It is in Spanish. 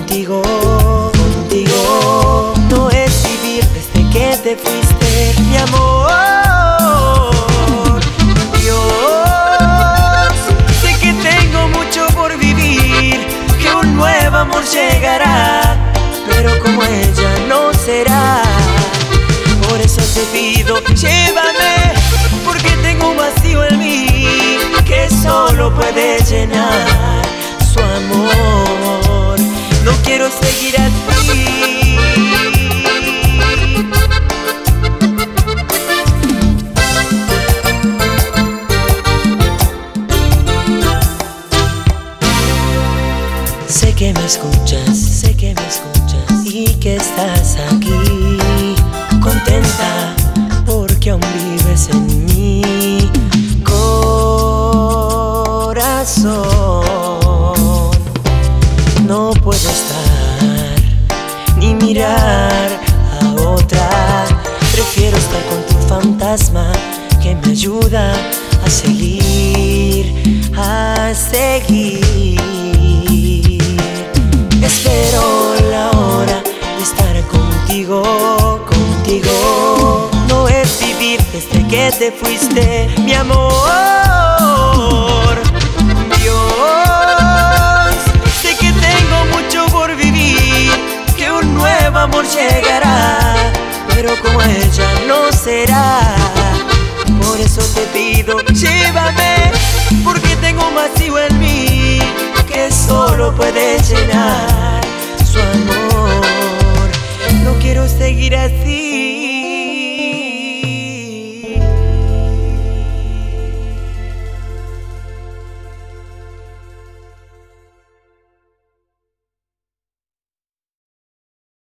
contigo, contigo. No es vivir desde que te fuiste, mi amor. Dios, sé que tengo mucho por vivir, que un nuevo amor llegará, pero como ella no será. Por eso te pido, llévame, porque tengo un vacío en mí que solo puede llenar su amor. No quiero seguir así. Sé que me escuchas y que estás aquí, contenta porque aún vives en mi corazón. No puedo estar ni mirar a otra, prefiero estar con tu fantasma que me ayuda a seguir, a seguir. Espero la hora de estar contigo, contigo. No es vivir desde que te fuiste, mi amor. Dios, sé que tengo mucho por vivir, que un nuevo amor llegará, pero como ella no será. Por eso te pido, llévame, porque tengo un vacío en mí que solo puede llenar